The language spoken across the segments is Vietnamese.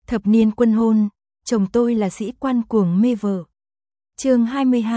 Thập niên quân hôn, chồng tôi là sĩ quan cuồng mê vợ. Chương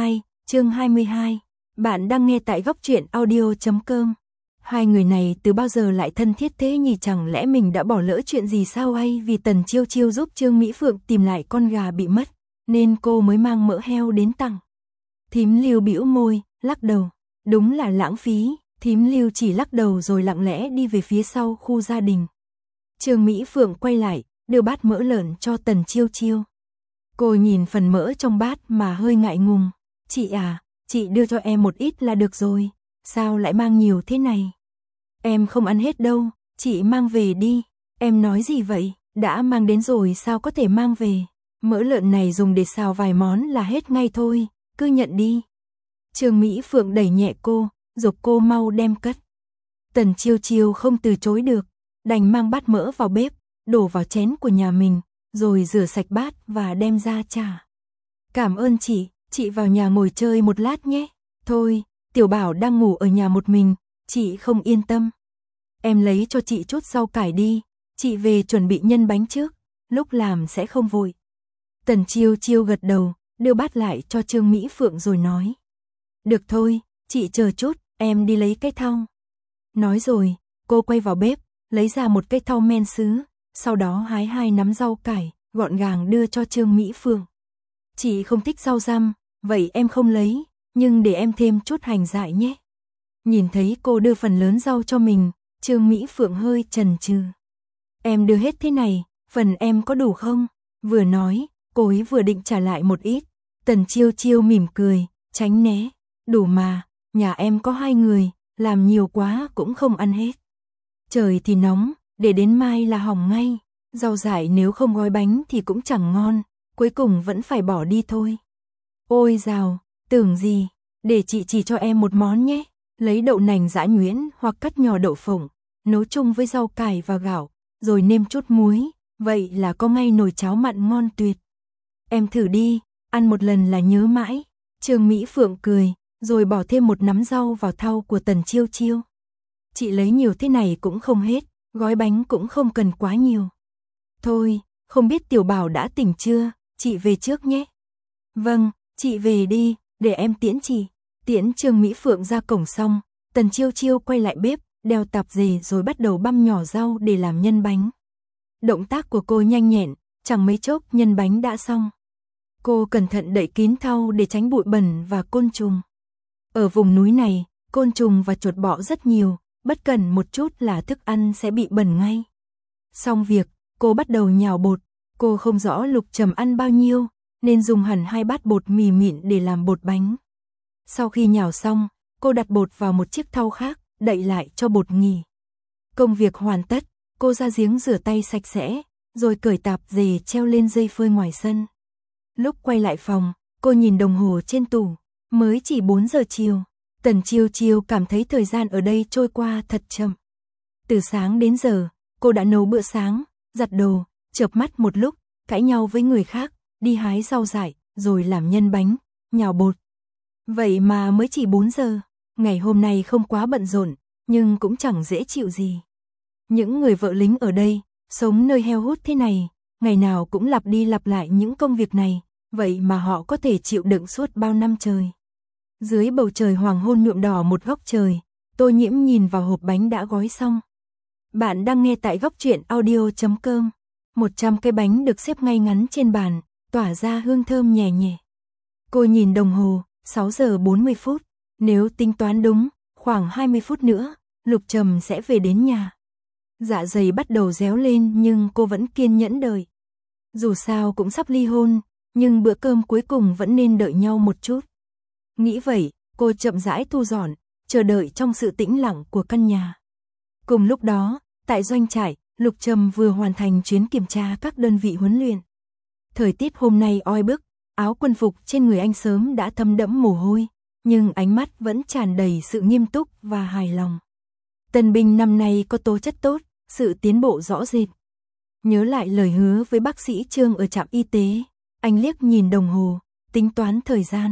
22, bạn đang nghe tại góc truyện audio.com. Hai người này từ bao giờ lại thân thiết thế nhỉ, chẳng lẽ mình đã bỏ lỡ chuyện gì sao, hay vì Tần Chiêu Chiêu giúp Trương Mỹ Phượng tìm lại con gà bị mất, nên cô mới mang mỡ heo đến tặng. Thím Lưu bĩu môi, lắc đầu, đúng là lãng phí. Thím Lưu chỉ lắc đầu rồi lặng lẽ đi về phía sau khu gia đình. Trương Mỹ Phượng quay lại, đưa bát mỡ lợn cho Tần Chiêu Chiêu. Cô nhìn phần mỡ trong bát mà hơi ngại ngùng. Chị à, chị đưa cho em một ít là được rồi, sao lại mang nhiều thế này? Em không ăn hết đâu, chị mang về đi. Em nói gì vậy, đã mang đến rồi sao có thể mang về? Mỡ lợn này dùng để xào vài món là hết ngay thôi, cứ nhận đi. Trương Mỹ Phượng đẩy nhẹ cô, giục cô mau đem cất. Tần Chiêu Chiêu không từ chối được, đành mang bát mỡ vào bếp, đổ vào chén của nhà mình, rồi rửa sạch bát và đem ra trả. Cảm ơn chị vào nhà ngồi chơi một lát nhé. Thôi, Tiểu Bảo đang ngủ ở nhà một mình, chị không yên tâm. Em lấy cho chị chút rau cải đi, chị về chuẩn bị nhân bánh trước, lúc làm sẽ không vội. Tần Chiêu Chiêu gật đầu, đưa bát lại cho Trương Mỹ Phượng rồi nói. Được thôi, chị chờ chút, em đi lấy cái thau. Nói rồi, cô quay vào bếp, lấy ra một cái thau men sứ, sau đó hái 2 nắm rau cải, gọn gàng đưa cho Trương Mỹ Phượng. Chị không thích rau răm, vậy em không lấy, nhưng để em thêm chút hành dại nhé. Nhìn thấy cô đưa phần lớn rau cho mình, Trương Mỹ Phượng hơi chần chừ. Em đưa hết thế này, phần em có đủ không? Vừa nói, cô ấy vừa định trả lại một ít. Tần Chiêu Chiêu mỉm cười, tránh né. Đủ mà, nhà em có 2 người, làm nhiều quá cũng không ăn hết. Trời thì nóng, để đến mai là hỏng ngay. Rau dại nếu không gói bánh thì cũng chẳng ngon, cuối cùng vẫn phải bỏ đi thôi. Ôi dào, tưởng gì, để chị chỉ cho em một món nhé. Lấy đậu nành giã nhuyễn hoặc cắt nhỏ đậu phộng, nấu chung với rau cải và gạo, rồi nêm chút muối, vậy là có ngay nồi cháo mặn ngon tuyệt. Em thử đi, ăn một lần là nhớ mãi. Trương Mỹ Phượng cười, rồi bỏ thêm 1 nắm rau vào thau của Tần Chiêu Chiêu. Chị lấy nhiều thế này cũng không hết, gói bánh cũng không cần quá nhiều. Thôi, không biết Tiểu Bảo đã tỉnh chưa, chị về trước nhé. Vâng, chị về đi, để em tiễn chị. Tiễn Trương Mỹ Phượng ra cổng xong, Tần Chiêu Chiêu quay lại bếp, đeo tạp dề rồi bắt đầu băm nhỏ rau để làm nhân bánh. Động tác của cô nhanh nhẹn, chẳng mấy chốc nhân bánh đã xong. Cô cẩn thận đậy kín thau để tránh bụi bẩn và côn trùng. Ở vùng núi này, côn trùng và chuột bọ rất nhiều, bất cẩn một chút là thức ăn sẽ bị bẩn ngay. Xong việc, cô bắt đầu nhào bột. Cô không rõ Lục Trầm ăn bao nhiêu, nên dùng hẳn 2 bát bột mì mịn để làm bột bánh. Sau khi nhào xong, cô đặt bột vào một chiếc thau khác, đậy lại cho bột nghỉ. Công việc hoàn tất, cô ra giếng rửa tay sạch sẽ, rồi cởi tạp dề treo lên dây phơi ngoài sân. Lúc quay lại phòng, cô nhìn đồng hồ trên tủ, mới chỉ 4 giờ chiều. Tần Chiêu Chiêu cảm thấy thời gian ở đây trôi qua thật chậm. Từ sáng đến giờ, cô đã nấu bữa sáng, giặt đồ, chợp mắt một lúc, cãi nhau với người khác, đi hái rau dại, rồi làm nhân bánh, nhào bột. Vậy mà mới chỉ 4 giờ, ngày hôm nay không quá bận rộn, nhưng cũng chẳng dễ chịu gì. Những người vợ lính ở đây, sống nơi heo hút thế này, ngày nào cũng lặp đi lặp lại những công việc này, vậy mà họ có thể chịu đựng suốt bao năm trời. Dưới bầu trời hoàng hôn nhuộm đỏ một góc trời, Tô Nhiễm nhìn vào hộp bánh đã gói xong. Bạn đang nghe tại góc truyện audio.com. 100 cái bánh được xếp ngay ngắn trên bàn, tỏa ra hương thơm nhẹ nhẹ. Cô nhìn đồng hồ, 6 giờ 40 phút, nếu tính toán đúng, khoảng 20 phút nữa, Lục Trầm sẽ về đến nhà. Dạ dày bắt đầu réo lên nhưng cô vẫn kiên nhẫn đợi. Dù sao cũng sắp ly hôn, nhưng bữa cơm cuối cùng vẫn nên đợi nhau một chút. Nghĩ vậy, cô chậm rãi thu dọn, chờ đợi trong sự tĩnh lặng của căn nhà. Cùng lúc đó, tại doanh trại, Lục Trầm vừa hoàn thành chuyến kiểm tra các đơn vị huấn luyện. Thời tiết hôm nay oi bức, áo quân phục trên người anh sớm đã thấm đẫm mồ hôi, nhưng ánh mắt vẫn tràn đầy sự nghiêm túc và hài lòng. Tân binh năm nay có tố chất tốt, sự tiến bộ rõ rệt. Nhớ lại lời hứa với bác sĩ Trương ở trạm y tế, anh liếc nhìn đồng hồ, tính toán thời gian.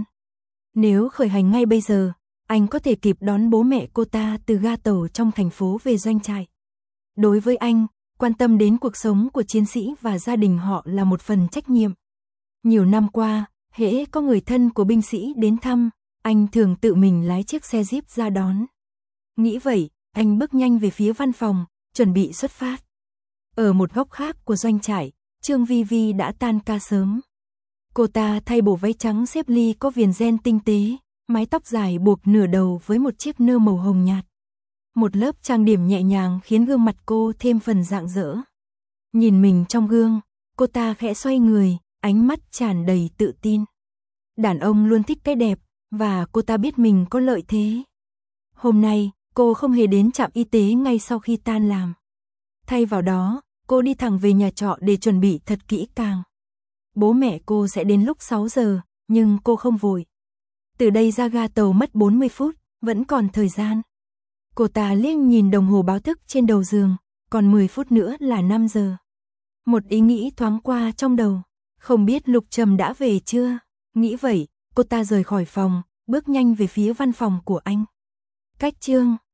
Nếu khởi hành ngay bây giờ, anh có thể kịp đón bố mẹ cô ta từ ga tàu trong thành phố về doanh trại. Đối với anh, Quan tâm đến cuộc sống của chiến sĩ và gia đình họ là một phần trách nhiệm. Nhiều năm qua, hễ có người thân của binh sĩ đến thăm, anh thường tự mình lái chiếc xe Jeep ra đón. Nghĩ vậy, anh bước nhanh về phía văn phòng, chuẩn bị xuất phát. Ở một góc khác của doanh trại, Trương Vi Vi đã tan ca sớm. Cô ta thay bộ váy trắng xếp ly có viền ren tinh tế, mái tóc dài buộc nửa đầu với một chiếc nơ màu hồng nhạt. Một lớp trang điểm nhẹ nhàng khiến gương mặt cô thêm phần rạng rỡ. Nhìn mình trong gương, cô ta khẽ xoay người, ánh mắt tràn đầy tự tin. Đàn ông luôn thích cái đẹp, và cô ta biết mình có lợi thế. Hôm nay, cô không hề đến trạm y tế ngay sau khi tan làm. Thay vào đó, cô đi thẳng về nhà trọ để chuẩn bị thật kỹ càng. Bố mẹ cô sẽ đến lúc 6 giờ, nhưng cô không vội. Từ đây ra ga tàu mất 40 phút, vẫn còn thời gian. Cô ta liếc nhìn đồng hồ báo thức trên đầu giường, còn 10 phút nữa là 5 giờ. Một ý nghĩ thoáng qua trong đầu, không biết Lục Trầm đã về chưa? Nghĩ vậy, cô ta rời khỏi phòng, bước nhanh về phía văn phòng của anh. Cách chương